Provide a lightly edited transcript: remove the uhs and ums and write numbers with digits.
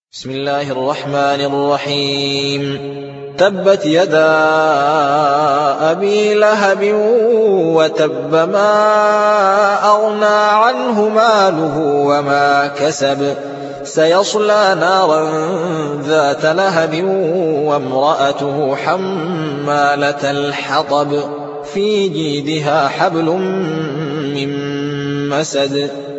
بسم الله الرحمن الرحيم تبت يدا أبي لهب وتب ما أغنى عنه ماله وما كسب سيصلى نارا ذات لهب وامرأته حمالة الحطب في جيدها حبل من مسد